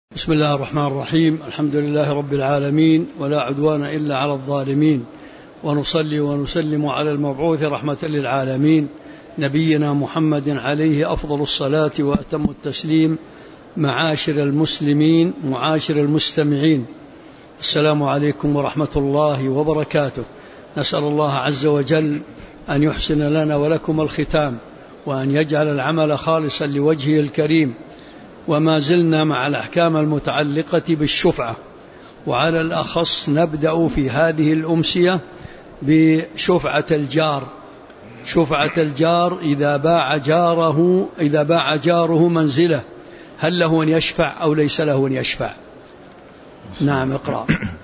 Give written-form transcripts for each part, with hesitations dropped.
بسم الله الرحمن الرحيم. الحمد لله رب العالمين، ولا عدوان إلا على الظالمين، ونصلي ونسلم على المبعوث رحمة للعالمين نبينا محمد عليه أفضل الصلاة وأتم التسليم. معاشر المسلمين، معاشر المستمعين، السلام عليكم ورحمة الله وبركاته. نسأل الله عز وجل أن يحسن لنا ولكم الختام، وأن يجعل العمل خالصا لوجهه الكريم. وما زلنا مع الأحكام المتعلقة بالشفعة، وعلى الأخص نبدأ في هذه الأمسية بشفعة الجار. شفعة الجار إذا باع جاره منزله، هل له أن يشفع أو ليس له أن يشفع؟ نعم، اقرأ.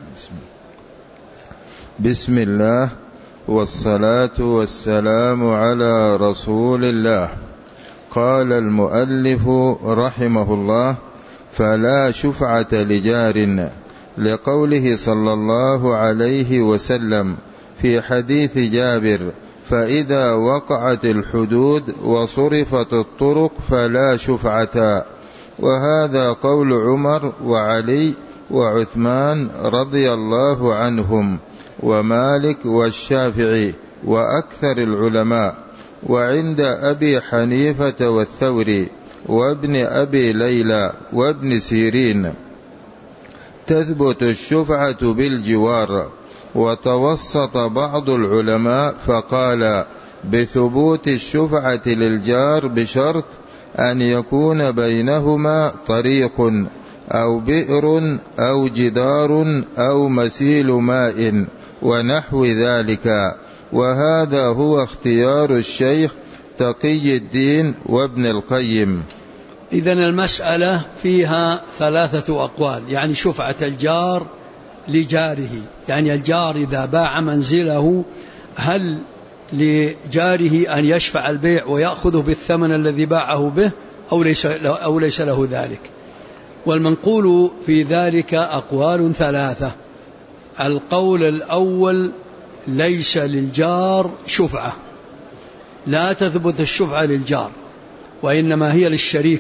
بسم الله والصلاة والسلام على رسول الله. قال المؤلف رحمه الله: فلا شفعة لجار، لقوله صلى الله عليه وسلم في حديث جابر: فإذا وقعت الحدود وصرفت الطرق فلا شفعة. وهذا قول عمر وعلي وعثمان رضي الله عنهم، ومالك والشافعي وأكثر العلماء، وعند أبي حنيفة والثوري وابن أبي ليلى وابن سيرين تثبت الشفعة بالجوار. وتوسط بعض العلماء فقال بثبوت الشفعة للجار بشرط أن يكون بينهما طريق أو بئر أو جدار أو مسيل ماء ونحو ذلك. وهذا هو اختيار الشيخ تقي الدين وابن القيم. إذن المسألة فيها ثلاثة أقوال، يعني شفعة الجار لجاره، يعني الجار إذا باع منزله هل لجاره أن يشفع البيع ويأخذه بالثمن الذي باعه به أو ليس له ذلك؟ والمنقول في ذلك أقوال ثلاثة. القول الأول: ليس للجار شفعة، لا تثبت الشفعة للجار، وإنما هي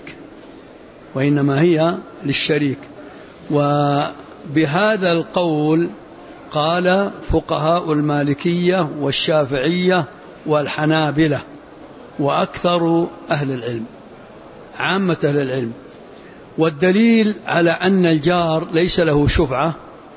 للشريك. وبهذا القول قال فقهاء المالكية والشافعية والحنابلة وأكثر أهل العلم، عامة أهل العلم. والدليل على أن الجار ليس له شفعة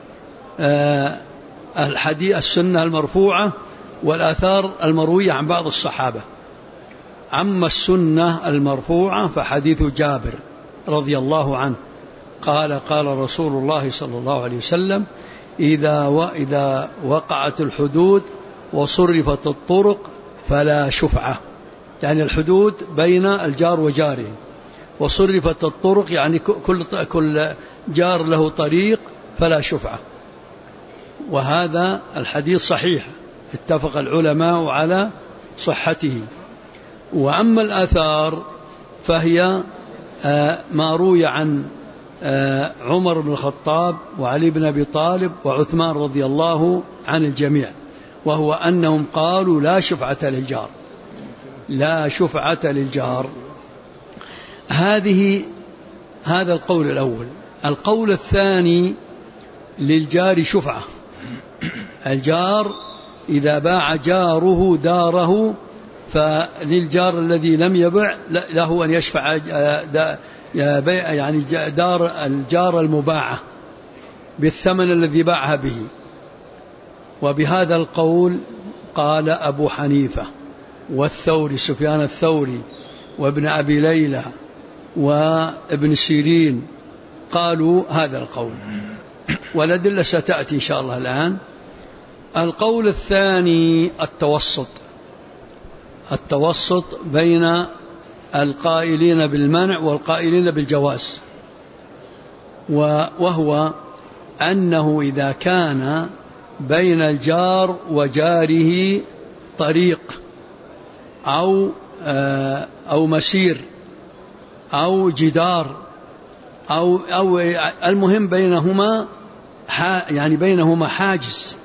الحديث السنة المرفوعة والآثار المروية عن بعض الصحابة. أما السنة المرفوعة فحديث جابر رضي الله عنه قال: قال رسول الله صلى الله عليه وسلم: إذا وقعت الحدود وصرفت الطرق فلا شفعة، يعني الحدود بين الجار وجاره، وصرفت الطرق يعني كل جار له طريق فلا شفعة. وهذا الحديث صحيح، اتفق العلماء على صحته. وأما الآثار فهي ما روي عن عمر بن الخطاب وعلي بن أبي طالب وعثمان رضي الله عن الجميع، وهو أنهم قالوا لا شفعة للجار، لا شفعة للجار. هذا القول الأول. القول الثاني: للجار شفعة. الجار إذا باع جاره داره فللجار الذي لم يبع له أن يشفع يعني دار الجار المباعة بالثمن الذي باعها به. وبهذا القول قال أبو حنيفة والثوري، سفيان الثوري وابن أبي ليلى وابن سيرين، قالوا هذا القول، والأدلة ستأتي إن شاء الله الآن. القول الثاني: التوسط بين القائلين بالمنع والقائلين بالجواز، وهو أنه إذا كان بين الجار وجاره طريق أو مسير أو جدار أو المهم بينهما يعني بينهما حاجز،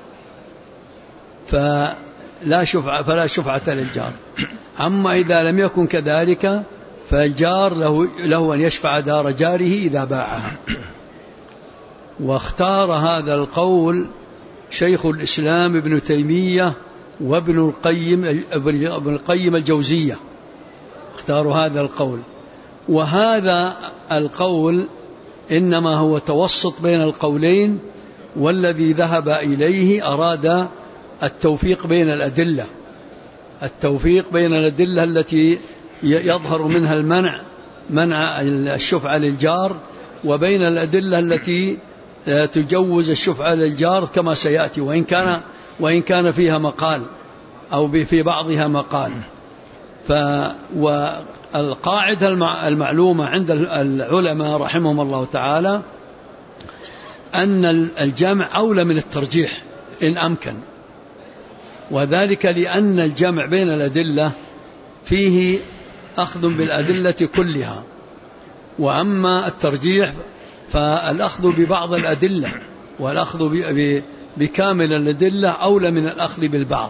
فلا شفعة للجار. أما إذا لم يكن كذلك فالجار له أن يشفع دار جاره إذا باعها. واختار هذا القول شيخ الإسلام ابن تيمية وابن القيم الجوزية، اختاروا هذا القول. وهذا القول إنما هو توسط بين القولين، والذي ذهب إليه أراد التوفيق بين الأدلة، التوفيق بين الأدلة التي يظهر منها منع الشفعة للجار، وبين الأدلة التي تجوز الشفعة للجار كما سيأتي، وإن كان فيها مقال أو في بعضها مقال. والقاعدة المعلومة عند العلماء رحمهم الله تعالى أن الجمع أولى من الترجيح إن أمكن، وذلك لأن الجمع بين الأدلة فيه أخذ بالأدلة كلها، وأما الترجيح فالأخذ ببعض الأدلة والأخذ بكامل الأدلة أولى من الأخذ بالبعض.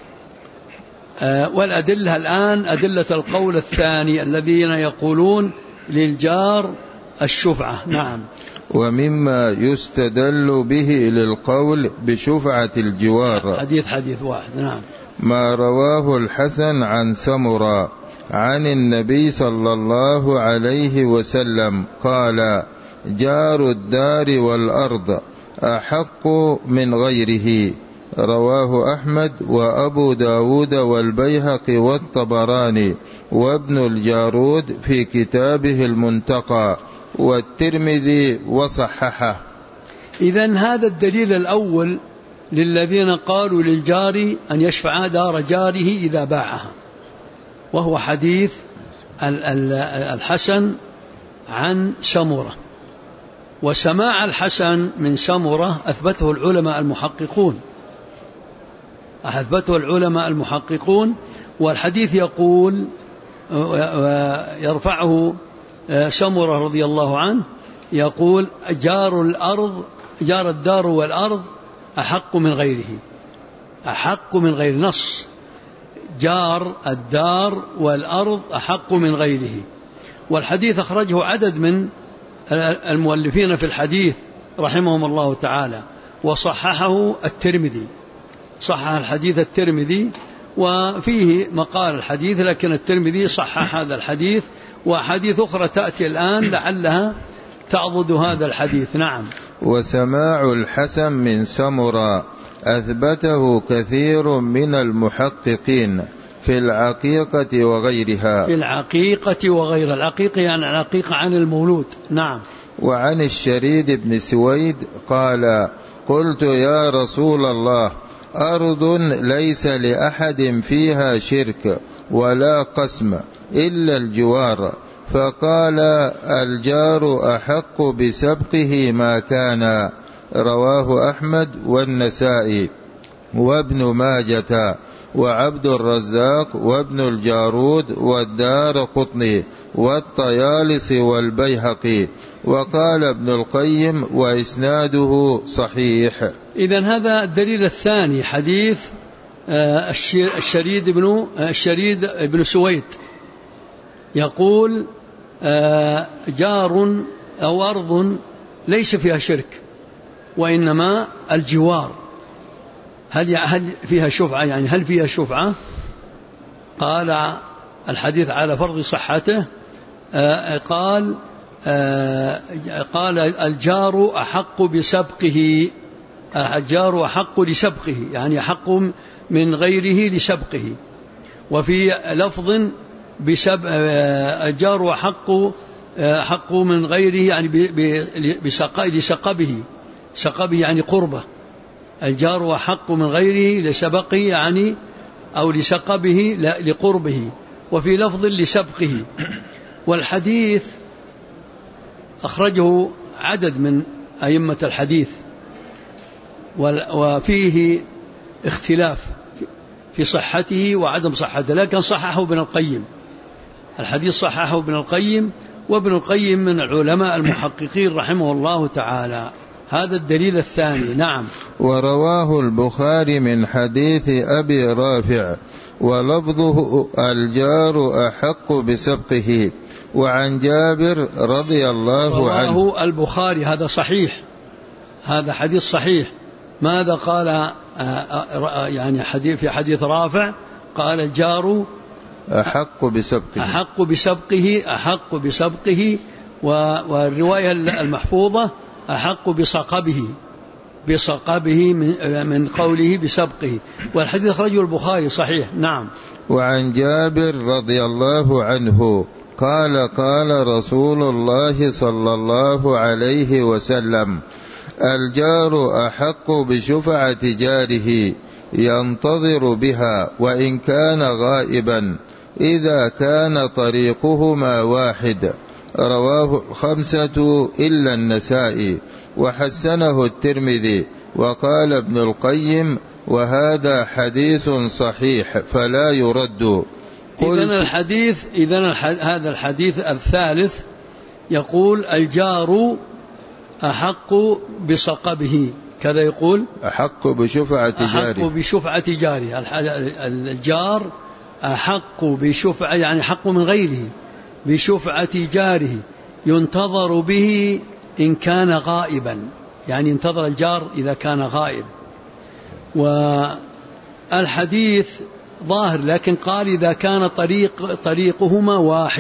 والأدلة الآن أدلة القول الثاني الذين يقولون للجار الشفعة. نعم. ومما يستدل به للقول بشفعة الجوار حديث واحد. نعم. ما رواه الحسن عن سمرة عن النبي صلى الله عليه وسلم قال: جار الدار والأرض أحق من غيره. رواه أحمد وأبو داود والبيهقي والطبراني وابن الجارود في كتابه المنتقى والترمذي وصححه. إذن هذا الدليل الأول للذين قالوا للجار أن يشفع دار جاره إذا باعها، وهو حديث الحسن عن سمرة. وسماع الحسن من سمرة أثبته العلماء المحققون، والحديث يقول يرفعه سمرة رضي الله عنه يقول: جار الدار والأرض أحق من غيره، أحق من غير نص، جار الدار والأرض أحق من غيره. والحديث أخرجه عدد من المؤلفين في الحديث رحمهم الله تعالى، وصححه الترمذي، صحح الحديث الترمذي، وفيه مقال الحديث، لكن الترمذي صحح هذا الحديث، وحديث أخرى تأتي الآن لعلها تعضد هذا الحديث. نعم. وسماع الحسن من سمرة أثبته كثير من المحققين في العقيقة وغيرها. في العقيقة وغير العقيقة يعني العقيقة عن المولود. نعم. وعن الشريد بن سويد قال: قلت يا رسول الله، أرض ليس لأحد فيها شرك ولا قسم إلا الجوار، فقال: الجار أحق بسبقه ما كان. رواه أحمد والنسائي وابن ماجة وعبد الرزاق وابن الجارود والدار قطني والطيالسي والبيهقي. وقال ابن القيم: وإسناده صحيح. إذن هذا الدليل الثاني، حديث الشريد بن سويد يقول: جار أو أرض ليس فيها شرك وإنما الجوار. هل فيها شفعة؟ يعني هل فيها شفعة؟ قال الحديث على فرض صحته، قال: الجار أحق بسبقه، الجار أحق لسبقه، يعني أحق من غيره لسبقه. وفي لفظ الجار أحق من غيره يعني لسقبه، سقبه يعني قربه. الجار أحق من غيره لسبقه يعني أو لسقبه لقربه، وفي لفظ لسبقه. والحديث أخرجه عدد من أئمة الحديث، وفيه اختلاف في صحته وعدم صحته، لكن صححه ابن القيم، الحديث صححه ابن القيم، وابن القيم من العلماء المحققين رحمه الله تعالى. هذا الدليل الثاني. نعم. ورواه البخاري من حديث أبي رافع ولفظه: الجار أحق بسبقه. وعن جابر رضي الله عنه. رواه البخاري، هذا صحيح، هذا حديث صحيح. ماذا قال يعني في حديث رافع؟ قال الجار أحق بسبقه والرواية المحفوظة أحق بصقبه من قوله بسبقه. والحديث أخرجه البخاري صحيح. نعم. وعن جابر رضي الله عنه قال قال رسول الله صلى الله عليه وسلم: الجار أحق بشفعة جاره ينتظر بها وإن كان غائبا إذا كان طريقهما واحد. رواه الخمسة إلا النسائي، وحسنه الترمذي. وقال ابن القيم: وهذا حديث صحيح فلا يرد. إذن هذا الحديث الثالث يقول: الجار أحق بصقبه، كذا يقول: أحق بشفعة جاره. الجار أحق بشفعة، يعني حق من غيره، بشفعة جاره ينتظر به إن كان غائبا، يعني ينتظر الجار إذا كان غائب. والحديث ظاهر، لكن قال إذا كان طريقهما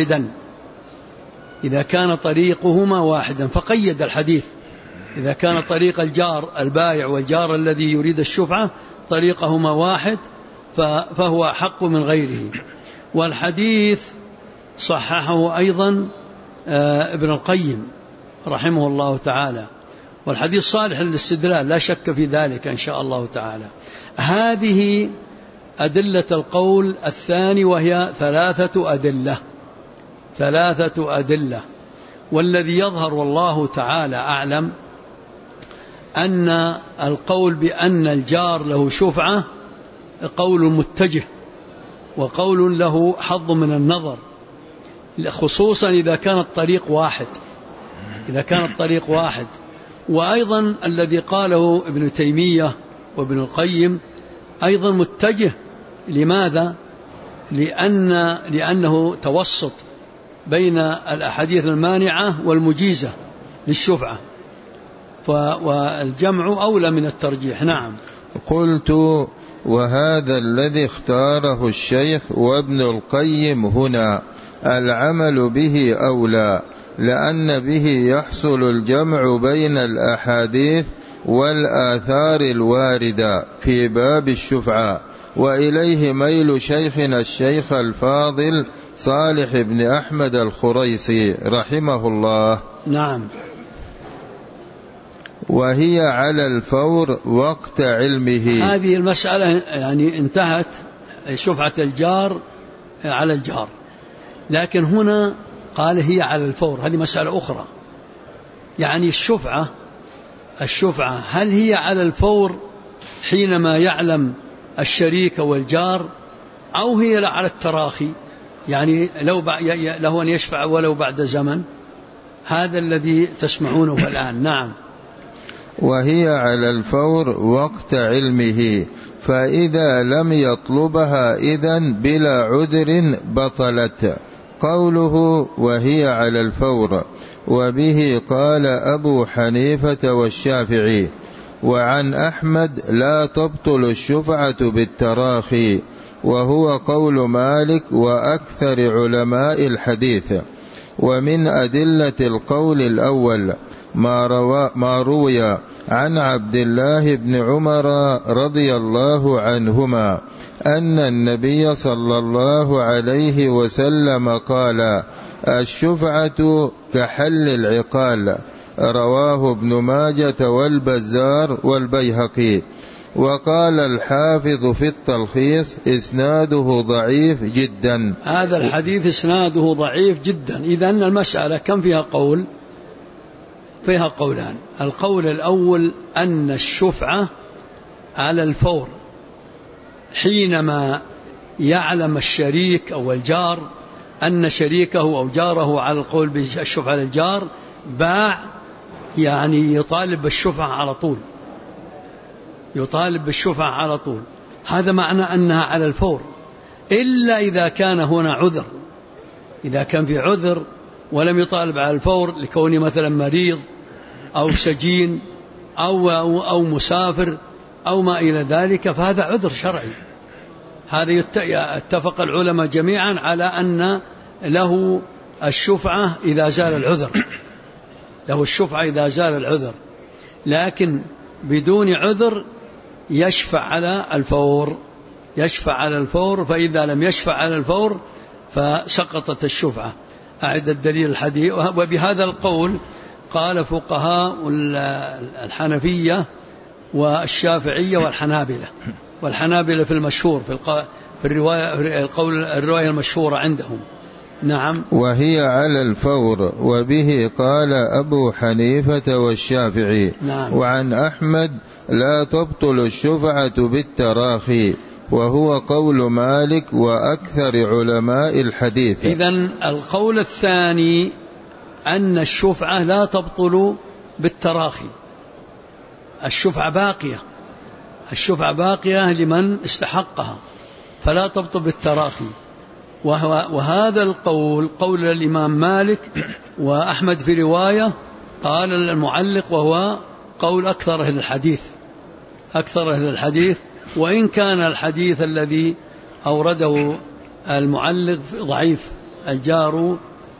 واحدا، فقيد الحديث: إذا كان طريق الجار البائع والجار الذي يريد الشفعة طريقهما واحد فهو أحق من غيره. والحديث صححه أيضا ابن القيم رحمه الله تعالى، والحديث صالح للاستدلال لا شك في ذلك إن شاء الله تعالى. هذه أدلة القول الثاني، وهي ثلاثة أدلة. والذي يظهر والله تعالى أعلم أن القول بأن الجار له شفعة قول متجه، وقول له حظ من النظر، خصوصا إذا كان الطريق واحد. وأيضا الذي قاله ابن تيمية وابن القيم أيضا متجه. لماذا؟ لأنه توسط بين الأحاديث المانعة والمجيزة للشفعة، والجمع أولى من الترجيح. نعم. قلت: وهذا الذي اختاره الشيخ وابن القيم هنا العمل به أولى، لأن به يحصل الجمع بين الأحاديث والآثار الواردة في باب الشفعة، وإليه ميل شيخنا الشيخ الفاضل صالح بن أحمد الخريصي رحمه الله. نعم. وهي على الفور وقت علمه. هذه المسألة يعني انتهت شفعة الجار على الجار، لكن هنا قال هي على الفور، هذه مسألة أخرى. يعني الشفعة هل هي على الفور حينما يعلم الشريك والجار، أو هي على التراخي، يعني له أن يشفع ولو بعد زمن؟ هذا الذي تسمعونه الآن. نعم. وهي على الفور وقت علمه، فإذا لم يطلبها إذن بلا عذر بطلت. قوله وهي على الفور، وبه قال أبو حنيفة والشافعي. وعن أحمد لا تبطل الشفعة بالتراخي، وهو قول مالك وأكثر علماء الحديث. ومن أدلة القول الأول ما روي عن عبد الله بن عمر رضي الله عنهما أن النبي صلى الله عليه وسلم قال: الشفعة كحل العقال. رواه ابن ماجة والبزار والبيهقي. وقال الحافظ في التلخيص: إسناده ضعيف جدا. هذا الحديث إسناده ضعيف جدا. إذن المسألة كم فيها قول؟ فيها قولان. القول الأول أن الشفعة على الفور حينما يعلم الشريك أو الجار أن شريكه أو جاره على القول بالشفعة للجار باع، يعني يطالب بالشفعة على طول. هذا معنى أنها على الفور، إلا إذا كان هنا عذر. إذا كان في عذر ولم يطالب على الفور لكونه مثلا مريض أو سجين أو مسافر أو ما إلى ذلك، فهذا عذر شرعي. هذا اتفق العلماء جميعا على أن له الشفعة إذا زال العذر، له الشفعة إذا زال العذر، لكن بدون عذر يشفع على الفور، يشفع على الفور، فإذا لم يشفع على الفور فسقطت الشفعة. أعد الدليل الحديث. وبهذا القول قال فقهاء الحنفية والشافعية والحنابلة في المشهور في الرواية المشهورة عندهم. نعم. وهي على الفور، وبه قال أبو حنيفة والشافعي. نعم. وعن أحمد لا تبطل الشفعة بالتراخي، وهو قول مالك وأكثر علماء الحديث. إذن القول الثاني أن الشفعة لا تبطل بالتراخي، الشفعة باقية، الشفعة باقية لمن استحقها، فلا تبطل بالتراخي. وهذا القول قول الإمام مالك وأحمد في رواية، قال المعلق وهو قول أكثر أهل الحديث، أكثر أهل الحديث، وإن كان الحديث الذي أورده المعلق ضعيف، الجار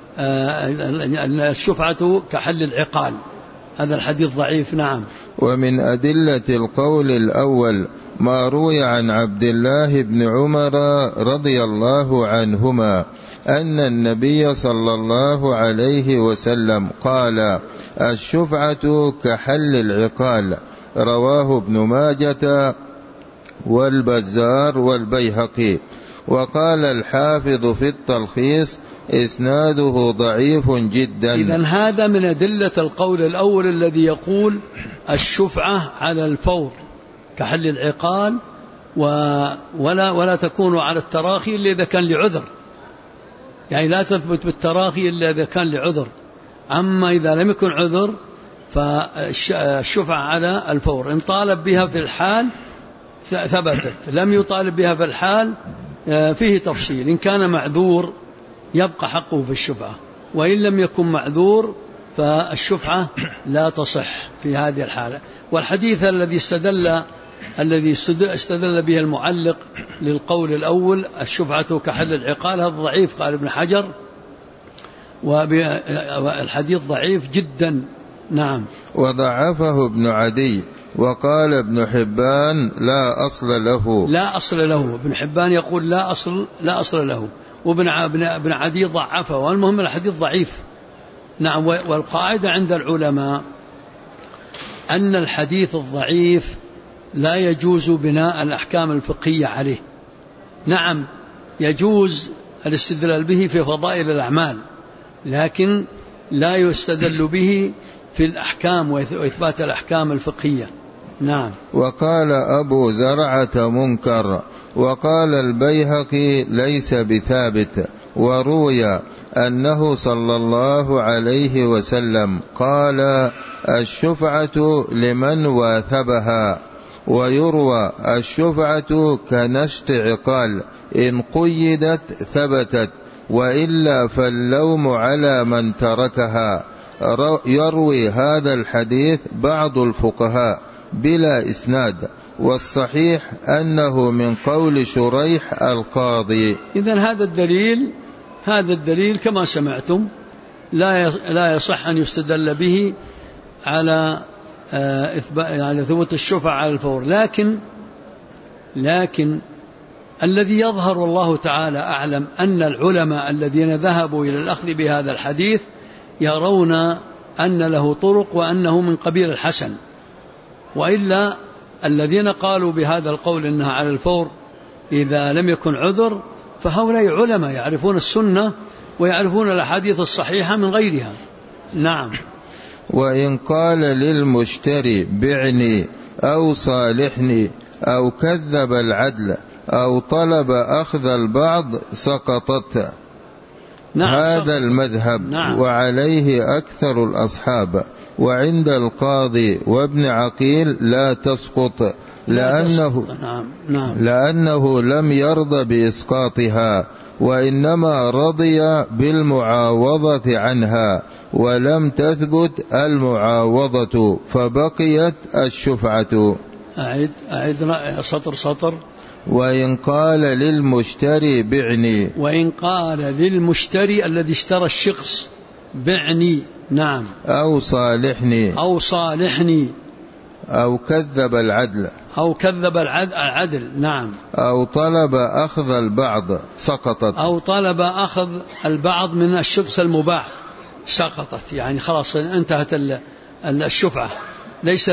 الشفعة كحل العقال، هذا الحديث ضعيف. نعم. ومن أدلة القول الأول ما روي عن عبد الله بن عمر رضي الله عنهما أن النبي صلى الله عليه وسلم قال الشفعة كحل العقال، رواه ابن ماجة والبزار والبيهقي. وقال الحافظ في التلخيص إسناده ضعيف جدا. إذن هذا من أدلة القول الأول الذي يقول الشفعة على الفور كحل العقال، ولا تكون على التراخي إلا إذا كان لعذر، يعني لا تثبت بالتراخي إلا إذا كان لعذر. أما إذا لم يكن عذر فالشفعة على الفور، إن طالب بها في الحال ثبتت، لم يطالب بها في الحال فيه تفصيل، إن كان معذور يبقى حقه في الشفعة، وإن لم يكن معذور فالشفعة لا تصح في هذه الحالة. والحديث الذي استدل به المعلق للقول الأول الشفعة كحل العقال هذا ضعيف، قال ابن حجر، والحديث ضعيف جدا. نعم. وضعفه ابن عدي، وقال ابن حبان لا أصل له. لا أصل له، ابن حبان يقول لا أصل له، وابن عدي ضعفه، والمهم الحديث ضعيف. نعم. والقاعدة عند العلماء أن الحديث الضعيف لا يجوز بناء الأحكام الفقهية عليه. نعم يجوز الاستدلال به في فضائل الأعمال، لكن لا يستدل به في الأحكام وإثبات الأحكام الفقهية. نعم. وقال أبو زرعة منكر، وقال البيهقي ليس بثابت. وروي أنه صلى الله عليه وسلم قال الشفعة لمن واثبها. ويروى الشفعة كنشط عقال، إن قيدت ثبتت، وإلا فاللوم على من تركها. يروي هذا الحديث بعض الفقهاء بلا إسناد، والصحيح أنه من قول شريح القاضي. إذن هذا الدليل كما سمعتم لا يصح أن يستدل به على ثبوت الشفعة على الفور، لكن الذي يظهر والله تعالى أعلم أن العلماء الذين ذهبوا إلى الأخذ بهذا الحديث يرون أن له طرق وأنه من قبيل الحسن، وإلا الذين قالوا بهذا القول إنها على الفور إذا لم يكن عذر فهؤلاء علماء يعرفون السنة ويعرفون الأحاديث الصحيحة من غيرها. نعم. وإن قال للمشتري بعني أو صالحني أو كذب العدل أو طلب أخذ البعض سقطت. نعم هذا المذهب. نعم. وعليه أكثر الأصحاب. وعند القاضي وابن عقيل لا تسقط لأنه لم يرضى بإسقاطها، وإنما رضي بالمعاوضة عنها، ولم تثبت المعاوضة فبقيت الشفعة. أعد سطر. وإن قال للمشتري بعني، وإن قال للمشتري الذي اشترى الشخص بعني، نعم، أو صالحني أو كذب العدل نعم، أو طلب أخذ البعض سقطت، أو طلب أخذ البعض من الشخص المباح سقطت، يعني خلاص انتهت الشفعة، ليس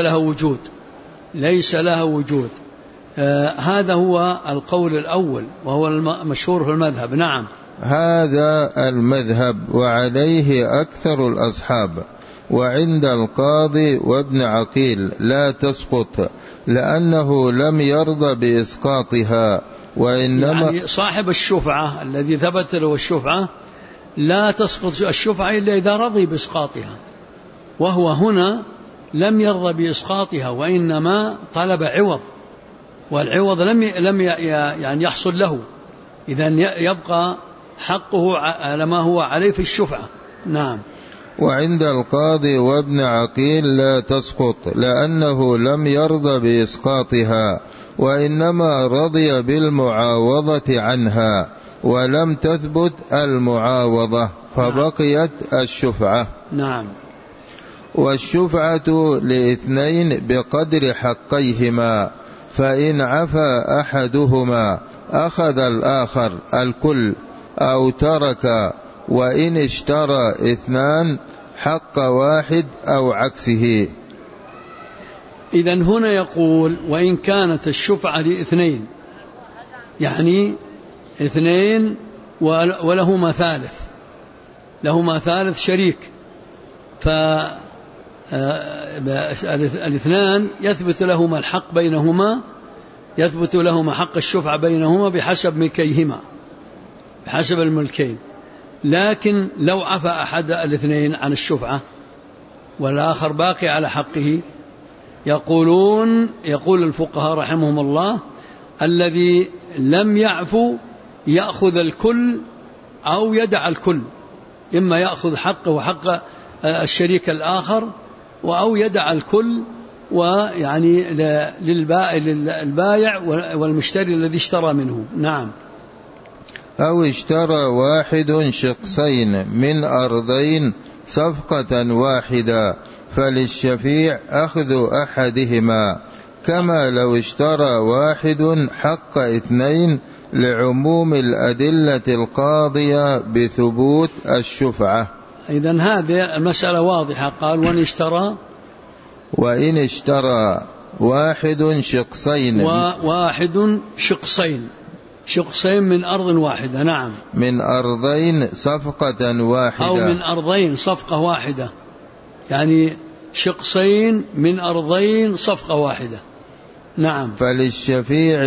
لها وجود. هذا هو القول الأول وهو المشهور في المذهب. نعم، هذا المذهب وعليه أكثر الأصحاب. وعند القاضي وابن عقيل لا تسقط لأنه لم يرضى بإسقاطها، وإنما يعني صاحب الشفعة الذي ثبت له الشفعة لا تسقط الشفعة إلا إذا رضي بإسقاطها، وهو هنا لم يرضى بإسقاطها وإنما طلب عوض، والعوض لم يعني يحصل له، إذن يبقى حقه على ما هو عليه في الشفعة. نعم. وعند القاضي وابن عقيل لا تسقط لأنه لم يرضى بإسقاطها، وإنما رضي بالمعاوضة عنها، ولم تثبت المعاوضة فبقيت الشفعة. نعم. والشفعة لاثنين بقدر حقيهما، فإن عفى أحدهما أخذ الآخر الكل أو ترك، وإن اشترى اثنان حق واحد أو عكسه. إذن هنا يقول وإن كانت الشفعة لاثنين، يعني اثنين ولهما ثالث شريك، فالاثنان يثبت لهما الحق بينهما، يثبت لهما حق الشفعة بينهما بحسب ملكيهما، بحسب الملكين. لكن لو عفى أحد الاثنين عن الشفعة والآخر باقي على حقه، يقول الفقهاء رحمهم الله الذي لم يعفو يأخذ الكل أو يدع الكل، إما يأخذ حقه وحق الشريك الآخر أو يدع الكل، ويعني للبائع والمشتري الذي اشترى منه. نعم. أو اشترى واحد شقصين من أرضين صفقة واحدة، فللشفيع أخذ أحدهما، كما لو اشترى واحد حق اثنين، لعموم الأدلة القاضية بثبوت الشفعة. إذن هذه المسألة واضحة. قال وإن اشترى واحد شقصين من أرض واحدة. نعم، من أرضين صفقة واحدة، أو من أرضين صفقة واحدة، يعني شقصين من أرضين صفقة واحدة. نعم. فللشفيع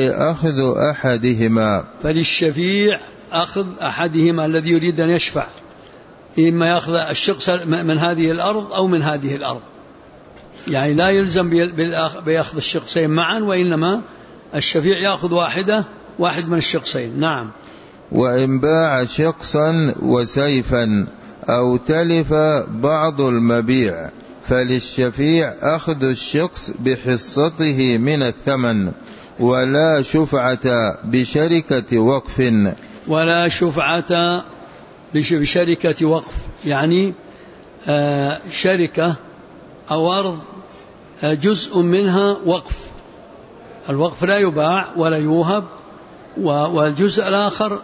أخذ أحدهما الذي يريد أن يشفع، إما يأخذ الشقص من هذه الأرض أو من هذه الأرض، يعني لا يلزم بأخذ الشقصين معا، وإنما الشفيع يأخذ واحد من الشقصين. نعم. وإن باع شقصا وسيفا أو تلف بعض المبيع، فللشفيع أخذ الشقص بحصته من الثمن، ولا شفعة بشركة وقف، يعني شركة أو أرض جزء منها وقف، الوقف لا يباع ولا يوهب، والجزء الآخر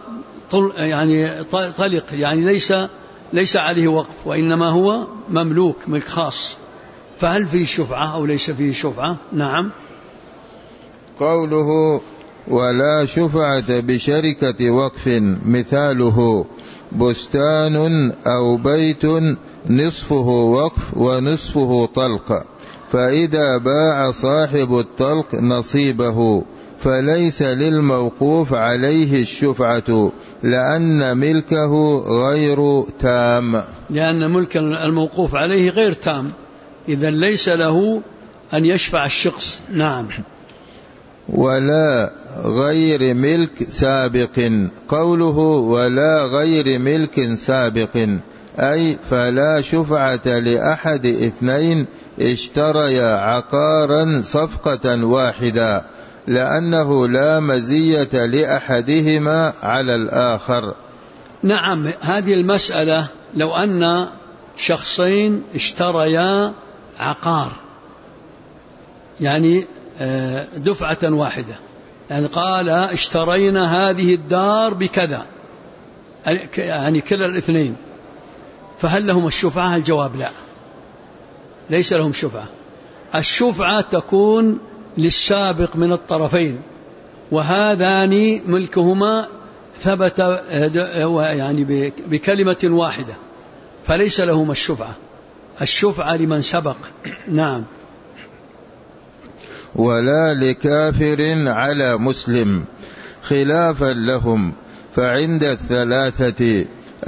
طلق، يعني ليس عليه وقف، وإنما هو مملوك ملك خاص، فهل فيه شفعة أو ليس فيه شفعة؟ نعم. قوله ولا شفعة بشركة وقف مثاله بستان أو بيت نصفه وقف ونصفه طلق، فإذا باع صاحب الطلق نصيبه فليس للموقوف عليه الشفعة لأن ملكه غير تام. لأن ملك الموقوف عليه غير تام، إذن ليس له أن يشفع الشخص. نعم. ولا غير ملك سابق، قوله ولا غير ملك سابق أي فلا شفعة لأحد اثنين اشتريا عقارا صفقة واحدة، لأنه لا مزية لأحدهما على الآخر. نعم، هذه المسألة لو أن شخصين اشتريا عقار، يعني دفعة واحدة، يعني قال اشترينا هذه الدار بكذا، يعني كلا الاثنين، فهل لهم الشفعة؟ الجواب لا، ليس لهم شفعة. الشفعة تكون للسابق من الطرفين، وهذان ملكهما ثبت يعني بكلمة واحدة، فليس لهما الشفعة. الشفعة لمن سبق. نعم. ولا لكافر على مسلم خلافا لهم، فعند الثلاثة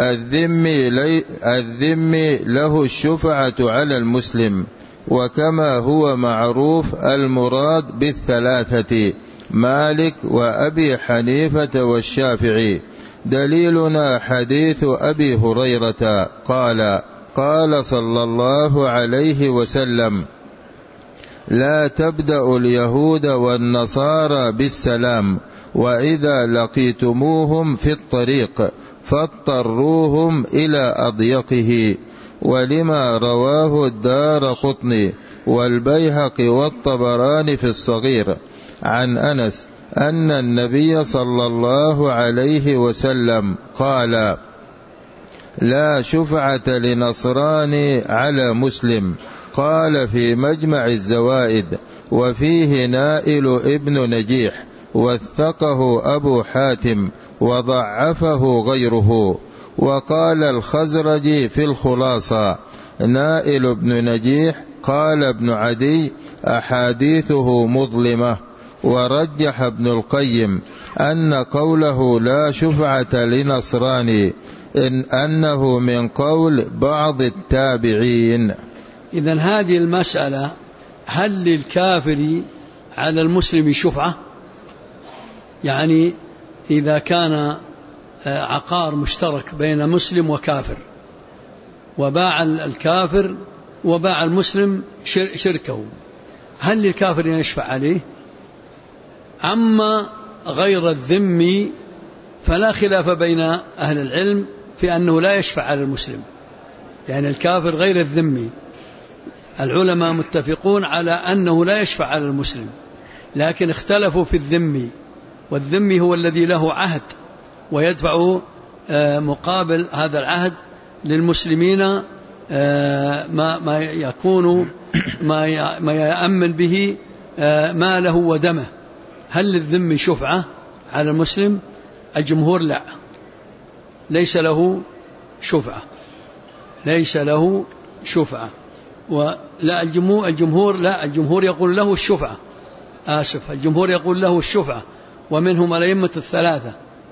الذم له الشفعة على المسلم، وكما هو معروف المراد بالثلاثة مالك وأبي حنيفة والشافعي. دليلنا حديث أبي هريرة قال قال صلى الله عليه وسلم لا تبدأ اليهود والنصارى بالسلام، وإذا لقيتموهم في الطريق فاضطروهم إلى أضيقه. ولما رواه الدارقطني والبيهقي والطبراني في الصغير عن أنس أن النبي صلى الله عليه وسلم قال لا شفعة لنصراني على مسلم. قال في مجمع الزوائد وفيه نائل ابن نجيح، وثقه أبو حاتم وضعفه غيره. وقال الخزرجي في الخلاصة نائل ابن نجيح قال ابن عدي أحاديثه مظلمة. ورجح ابن القيم أن قوله لا شفعة لنصراني أنه من قول بعض التابعين. إذن هذه المسألة هل للكافر على المسلم شفعة؟ يعني إذا كان عقار مشترك بين مسلم وكافر، وباع الكافر وباع المسلم شركه، هل للكافر أن يشفع عليه؟ أما غير الذمي فلا خلاف بين أهل العلم في أنه لا يشفع على المسلم، يعني الكافر غير الذمي العلماء متفقون على أنه لا يشفع على المسلم، لكن اختلفوا في الذمي، والذمي هو الذي له عهد ويدفع مقابل هذا العهد للمسلمين ما يكون ما يأمن به ماله ودمه. هل للذمي شفعة على المسلم؟ الجمهور لا، ليس له شفعة، ليس له شفعة. ولا الجمهور لا، الجمهور يقول له الشفعة، آسف، الجمهور يقول له الشفعة، ومنهم الأئمة الثلاثة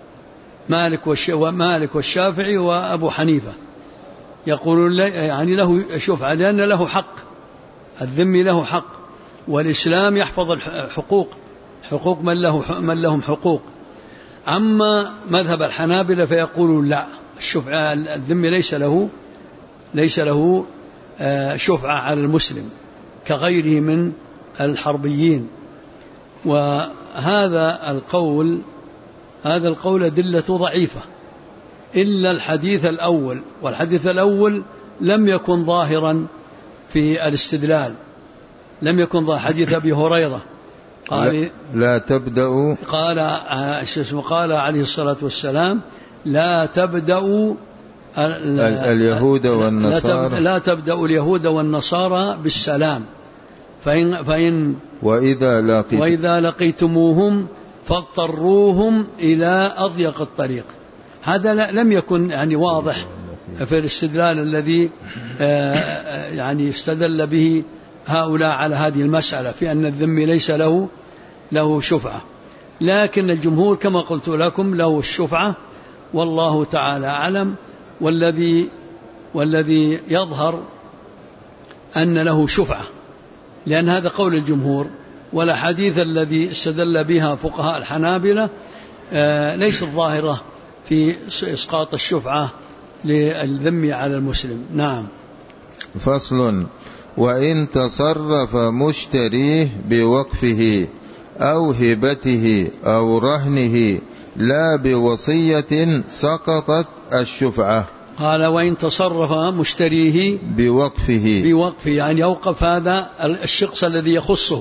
مالك والشافعي وأبو حنيفة، يقولون يعني له شفعة لأن له حق، الذمي له حق، والإسلام يحفظ الحقوق، حقوق من لهم حقوق. أما مذهب الحنابلة فيقولون لا، الشفعة الذمي ليس له شفعة على المسلم كغيره من الحربيين. وهذا القول أدلة ضعيفة إلا الحديث الأول، والحديث الأول لم يكن ظاهرا في الاستدلال، لم يكن ظاهر. حديث أبي هريرة قال لا تبدأوا، قال عليه الصلاة والسلام لا تبدأوا اليهود والنصارى، لا تبدأوا اليهود والنصارى بالسلام، وإذا لقيتموهم فاضطروهم إلى أضيق الطريق. هذا لم يكن يعني واضح في الاستدلال الذي يعني استدل به هؤلاء على هذه المسألة في أن الذمي ليس له شفعة. لكن الجمهور كما قلت لكم له الشفعة، والله تعالى أعلم. والذي يظهر أن له شفعة، لأن هذا قول الجمهور، والحديث الذي استدل بها فقهاء الحنابلة ليس الظاهرة في إسقاط الشفعة للذم على المسلم. نعم. فصل: وإن تصرف مشتريه بوقفه أو هبته أو رهنه لا بوصية سقطت الشفعة. قال: وإن تصرف مشتريه بوقفه يعني يوقف هذا الشخص الذي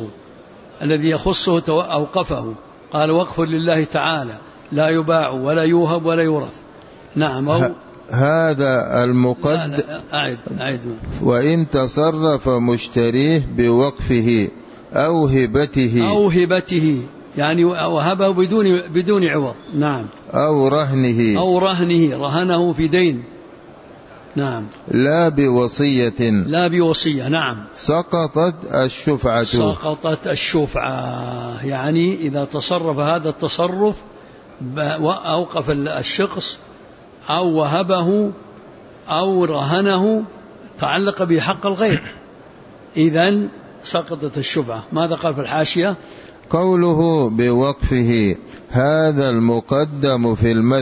يخصه أوقفه. قال: وقف لله تعالى لا يباع ولا يوهب ولا يورث. نعم. هذا المقدم. أعيد. وإن تصرف مشتريه بوقفه أو هبته يعني وهبه بدون عوض. نعم. أو رهنه في دين. نعم. لا بوصية. نعم. سقطت الشفعة يعني إذا تصرف هذا التصرف أوقف الشخص أو وهبه أو رهنه تعلق بحق الغير، إذن سقطت الشفعة. ماذا قال في الحاشية؟ قوله بوقفه هذا المقدم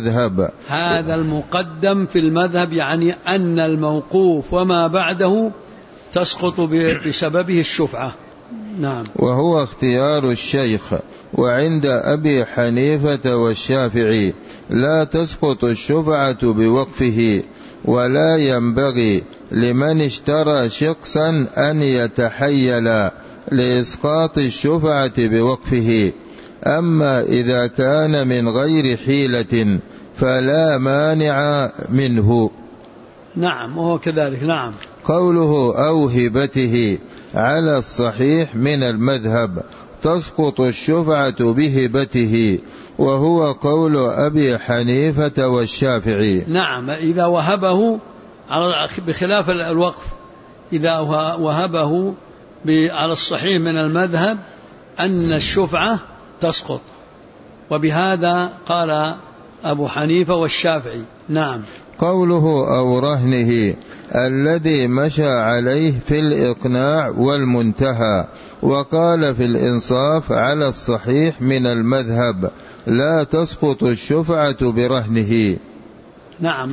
في المذهب يعني أن الموقوف وما بعده تسقط بسببه الشفعة. نعم. وهو اختيار الشيخ، وعند أبي حنيفة والشافعي لا تسقط الشفعة بوقفه، ولا ينبغي لمن اشترى شخصا أن يتحيل لإسقاط الشفعة بوقفه. أما إذا كان من غير حيلة فلا مانع منه. نعم، وهو كذلك. نعم. قوله أو هبته على الصحيح من المذهب تسقط الشفعة بهبته، وهو قول أبي حنيفة والشافعي. نعم، إذا وهبه بخلاف الوقف، إذا وهبه على الصحيح من المذهب أن الشفعة تسقط، وبهذا قال أبو حنيفة والشافعي. نعم. قوله أو رهنه الذي مشى عليه في الإقناع والمنتهى، وقال في الإنصاف على الصحيح من المذهب لا تسقط الشفعة برهنه. نعم.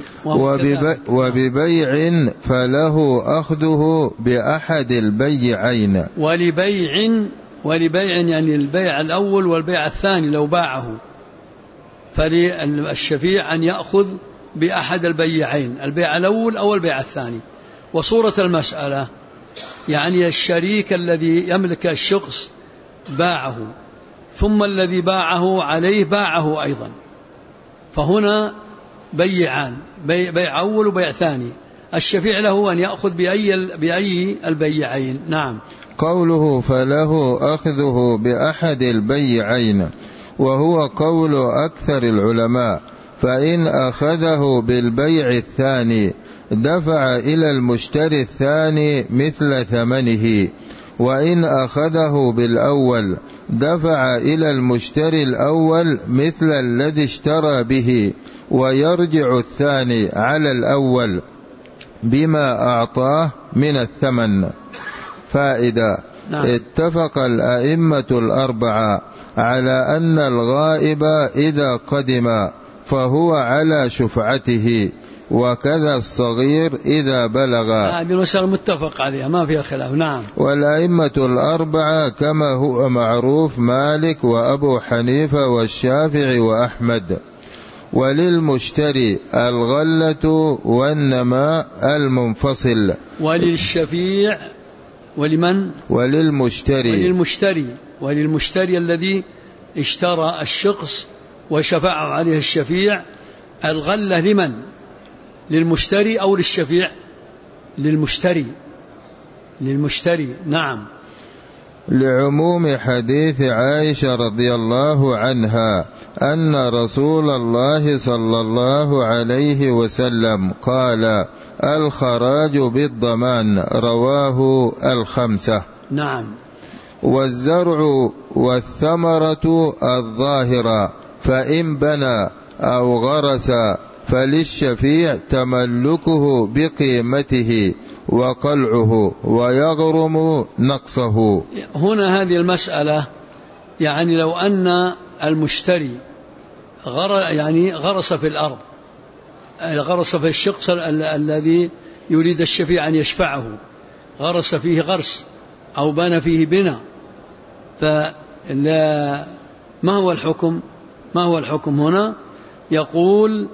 وببيع فله أخذه بأحد البيعين. ولبيع يعني البيع الأول والبيع الثاني لو باعه، فللشفيع أن يأخذ بأحد البيعين، البيع الأول أو البيع الثاني. وصورة المسألة يعني الشريك الذي يملك الشخص باعه، ثم الذي باعه عليه باعه أيضا، فهنا بيعان، بيع أول وبيع ثاني، الشفيع له أن يأخذ بأي البيعين. نعم. قوله فله أخذه بأحد البيعين وهو قول أكثر العلماء، فإن أخذه بالبيع الثاني دفع إلى المشتري الثاني مثل ثمنه، وإن أخذه بالأول دفع إلى المشتري الأول مثل الذي اشترى به، ويرجع الثاني على الأول بما أعطاه من الثمن. فائدة: نعم. اتفق الأئمة الأربعة على أن الغائب إذا قدم فهو على شفعته، وكذا الصغير إذا بلغ. هذه المسألة متفق عليها ما فيها خلاف. نعم. والأئمة الأربعة كما هو معروف مالك وأبو حنيفة والشافعي وأحمد. وللمشتري الغلة والنماء المنفصل. وللشفيع ولمن؟ وللمشتري الذي اشترى الشخص وشفعه عليه الشفيع. الغلة لمن؟ للمشتري أو للشفيع؟ للمشتري. نعم. لعموم حديث عائشة رضي الله عنها أن رسول الله صلى الله عليه وسلم قال: الخراج بالضمان، رواه الخمسة. نعم. والزرع والثمرة الظاهرة، فإن بنى أو غرس فللشفيع تملكه بقيمته وقلعه ويغرم نقصه. هنا هذه المسألة، يعني لو أن المشتري غرس في الأرض، غرس في الشخص الذي يريد الشفيع أن يشفعه، غرس فيه غرس أو بنى فيه بناء، ما هو الحكم؟ ما هو الحكم هنا؟ يقول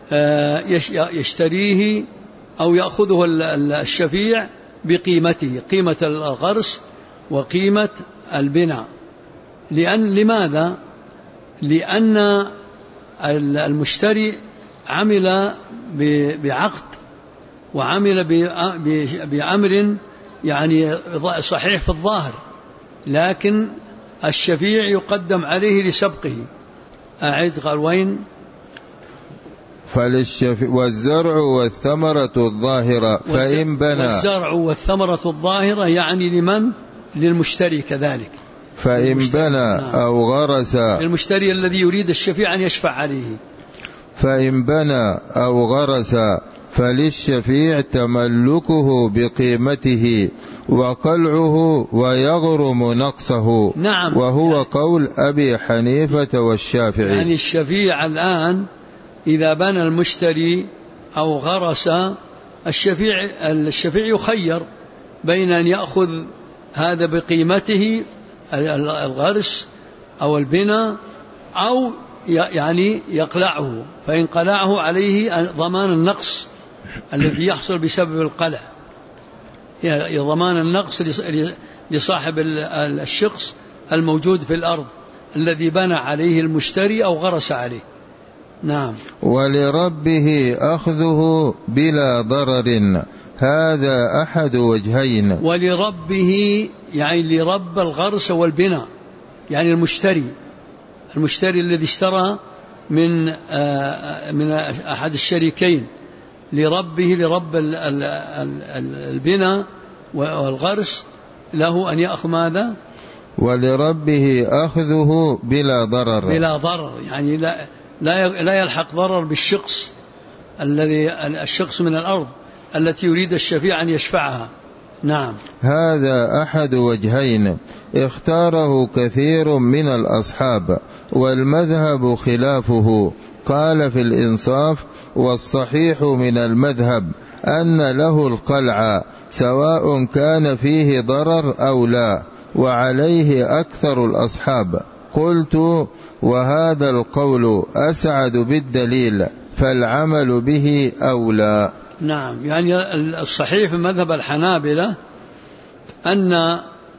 يشتريه أو يأخذه الشفيع بقيمته، قيمة الغرس وقيمة البناء. لماذا؟ لأن المشتري عمل بعقد وعمل بأمر يعني صحيح في الظاهر، لكن الشفيع يقدم عليه لسبقه. أعد، قال وين؟ والزرع والثمرة الظاهرة فإن بنى. والزرع والثمرة الظاهرة يعني لمن؟ للمشتري كذلك. فإن بنى أو غرس، المشتري الذي يريد الشفيع أن يشفع عليه. فإن بنى أو غرس فللشفيع تملكه بقيمته وقلعه ويغرم نقصه. نعم، وهو قول أبي حنيفة والشافعي. يعني الشفيع الآن إذا بنى المشتري أو غرس، الشفيع يخير بين أن يأخذ هذا بقيمته الغرس أو البناء، أو يعني يقلعه، فإن قلعه عليه ضمان النقص الذي يحصل بسبب القلع، ضمان النقص لصاحب الشخص الموجود في الأرض الذي بنى عليه المشتري أو غرس عليه. نعم. ولربه أخذه بلا ضرر، هذا أحد وجهين. ولربه يعني لرب الغرس والبناء، يعني المشتري الذي اشترى من أحد الشريكين، لرب البناء والغرس له أن يأخذ ماذا؟ ولربه أخذه بلا ضرر. بلا ضرر، يعني لا يلحق ضرر بالشخص الشخص من الأرض التي يريد الشفيع أن يشفعها. نعم. هذا أحد وجهين اختاره كثير من الأصحاب، والمذهب خلافه. قال في الإنصاف: والصحيح من المذهب أن له القلع سواء كان فيه ضرر أو لا، وعليه أكثر الأصحاب. قلت: وهذا القول أسعد بالدليل، فالعمل به أولى. نعم، يعني الصحيح في مذهب الحنابلة أن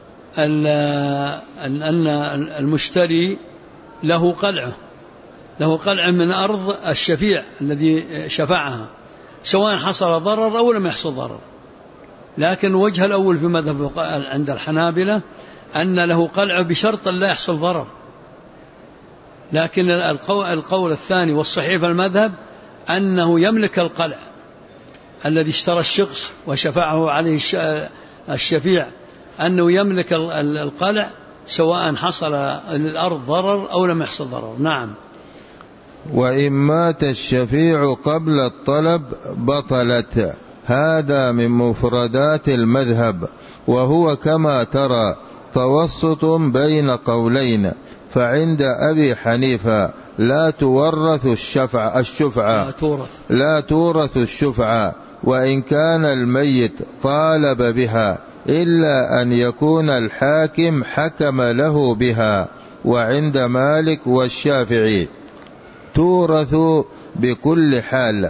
المشتري له قلع من أرض الشفيع الذي شفعها، سواء حصل ضرر أو لم يحصل ضرر. لكن الوجه الأول في مذهب عند الحنابلة أن له قلع بشرط لا يحصل ضرر. لكن القول الثاني والصحيح في المذهب أنه يملك القلع الذي اشترى الشخص وشفعه عليه الشفيع، أنه يملك القلع سواء حصل للأرض ضرر أو لم يحصل ضرر. نعم. وإن مات الشفيع قبل الطلب بطلت، هذا من مفردات المذهب، وهو كما ترى توسط بين قولين. فعند أبي حنيفة لا تورث الشفعة وإن كان الميت طالب بها، إلا أن يكون الحاكم حكم له بها. وعند مالك والشافعي تورث بكل حال.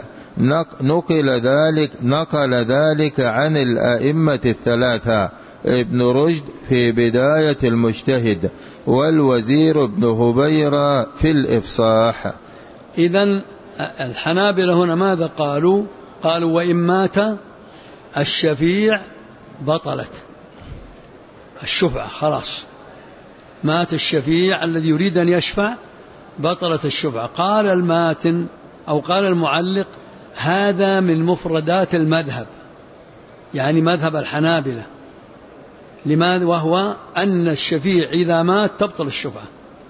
نقل ذلك عن الأئمة الثلاثة: ابن رشد في بداية المجتهد، والوزير ابن هبيرة في الإفصاح. إذن الحنابلة هنا ماذا قالوا؟ قالوا: وإن مات الشفيع بطلت الشفعة، خلاص مات الشفيع الذي يريد أن يشفع، بطلت الشفعة. قال الماتن أو قال المعلق: هذا من مفردات المذهب، يعني مذهب الحنابلة، لماذا؟ وهو أن الشفيع إذا مات تبطل الشفعة.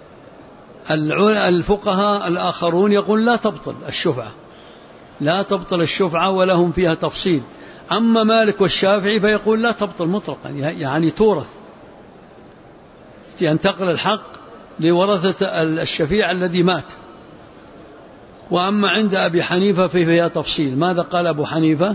الفقهاء الآخرون يقول لا تبطل الشفعة، لا تبطل الشفعة ولهم فيها تفصيل. أما مالك والشافعي فيقول لا تبطل مطلقا، يعني تورث، ينتقل الحق لورثة الشفيع الذي مات. وأما عند أبي حنيفة فيها تفصيل. ماذا قال أبو حنيفة؟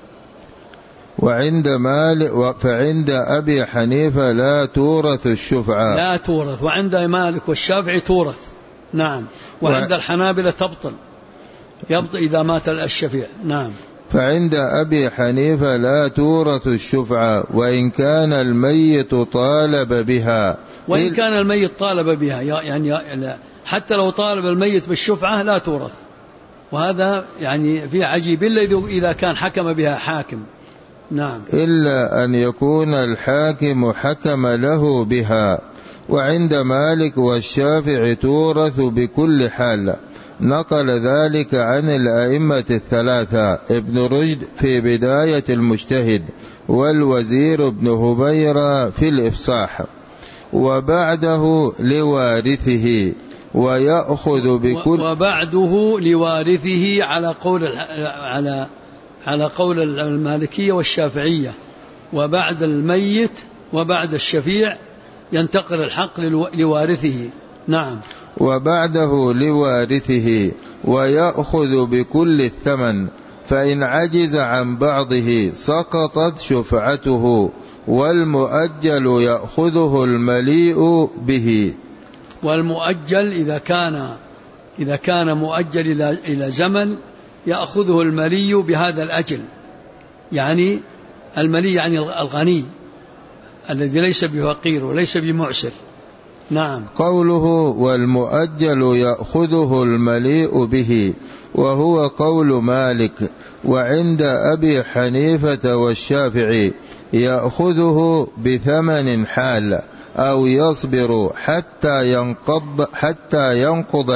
وعند مالك فعند أبي حنيفة لا تورث الشفعة، لا تورث، وعند مالك والشافعي تورث. نعم. وعند الحنابلة تبطل إذا مات الشفيع. نعم. فعند أبي حنيفة لا تورث الشفعة وإن كان الميت طالب بها، وإن كان الميت طالب بها، يعني حتى لو طالب الميت بالشفعة لا تورث. وهذا يعني في عجيب إلا إذا كان حكم بها حاكم. نعم. إلا أن يكون الحاكم حكم له بها. وعند مالك والشافعي تورث بكل حال. نقل ذلك عن الأئمة الثلاثة ابن رشد في بداية المجتهد، والوزير ابن هبيرة في الإفصاح. وبعده لوارثه ويأخذ بكل، وبعده لوارثه على قول المالكية والشافعية. وبعد الميت وبعد الشفيع ينتقل الحق لوارثه. نعم. وبعده لوارثه ويأخذ بكل الثمن، فإن عجز عن بعضه سقطت شفعته، والمؤجل يأخذه المليء به. والمؤجل إذا كان مؤجل إلى زمن يأخذه الملي بهذا الأجل، يعني الملي يعني الغني الذي ليس بفقير وليس بمعسر. نعم. قوله والمؤجل يأخذه المليء به وهو قول مالك. وعند أبي حنيفة والشافعي يأخذه بثمن حال أو يصبر حتى ينقضي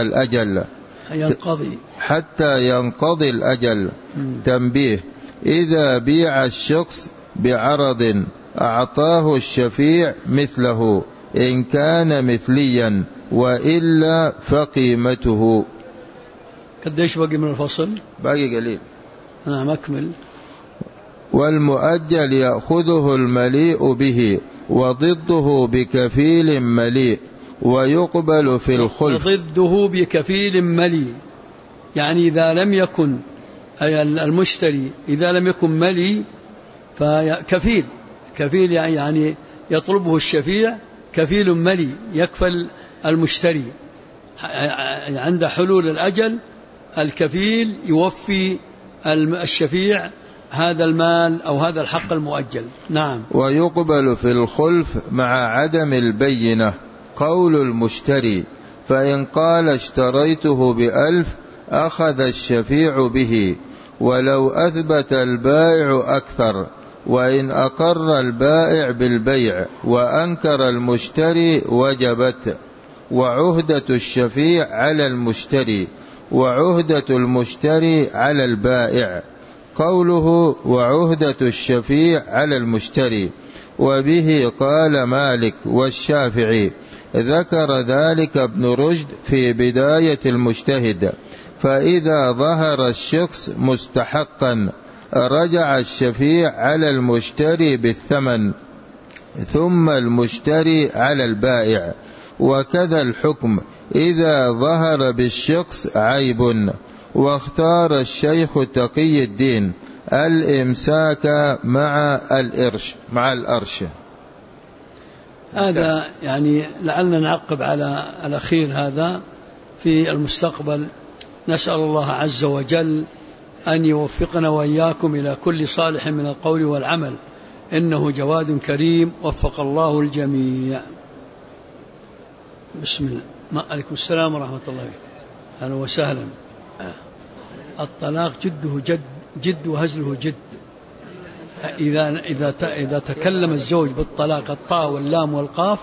الأجل. تنبيه: إذا بيع الشخص بعرض أعطاه الشفيع مثله إن كان مثليا، وإلا فقيمته. قديش بقي من الفصل؟ باقي قليل. نعم أكمل. والمؤجل يأخذه المليء به وضده بكفيل مليء ويقبل في الخلف. وضده بكفيل مليء يعني إذا لم يكن المشتري إذا لم يكن ملي فكفيل يعني يطلبه الشفيع كفيل ملي يكفل المشتري عند حلول الأجل. الكفيل يوفي الشفيع هذا المال أو هذا الحق المؤجل. نعم. ويقبل في الخلف مع عدم البينة قول المشتري، فإن قال اشتريته ب1000 أخذ الشفيع به، ولو أثبت البائع أكثر. وإن أقر البائع بالبيع وأنكر المشتري وجبت. وعهدة الشفيع على المشتري وعهدة المشتري على البائع. قوله وعهدة الشفيع على المشتري، وبه قال مالك والشافعي. ذكر ذلك ابن رشد في بداية المجتهد. فإذا ظهر الشخص مستحقا رجع الشفيع على المشتري بالثمن، ثم المشتري على البائع. وكذا الحكم إذا ظهر بالشخص عيب. واختار الشيخ تقي الدين الإمساك مع الأرش. هذا يعني لعلنا نعقب على الأخير هذا في المستقبل. نسأل الله عز وجل أن يوفقنا وإياكم إلى كل صالح من القول والعمل، إنه جواد كريم وفق الله الجميع. بسم الله. عليكم السلام ورحمة الله. أهلا وسهلا. الطلاق جده جد وهزله جد. إذا تكلم الزوج بالطلاق الطاء واللام والقاف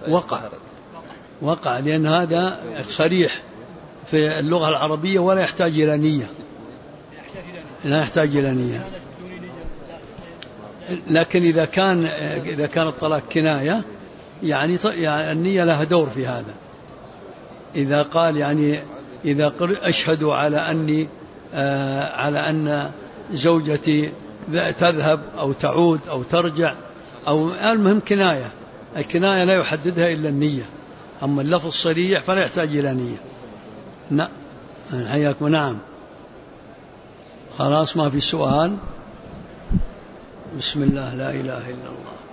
وقع لأن هذا صريح في اللغة العربية ولا يحتاج إلى نية. لكن إذا كان الطلاق كناية يعني النية لها دور في هذا. إذا قال يعني إذا أشهد على أن زوجتي تذهب أو تعود أو ترجع أو المهم كناية، الكناية لا يحددها إلا النية، أما اللفظ الصريح فلا يحتاج إلى نية. حياكم. نعم خلاص ما في سؤال. بسم الله لا إله إلا الله.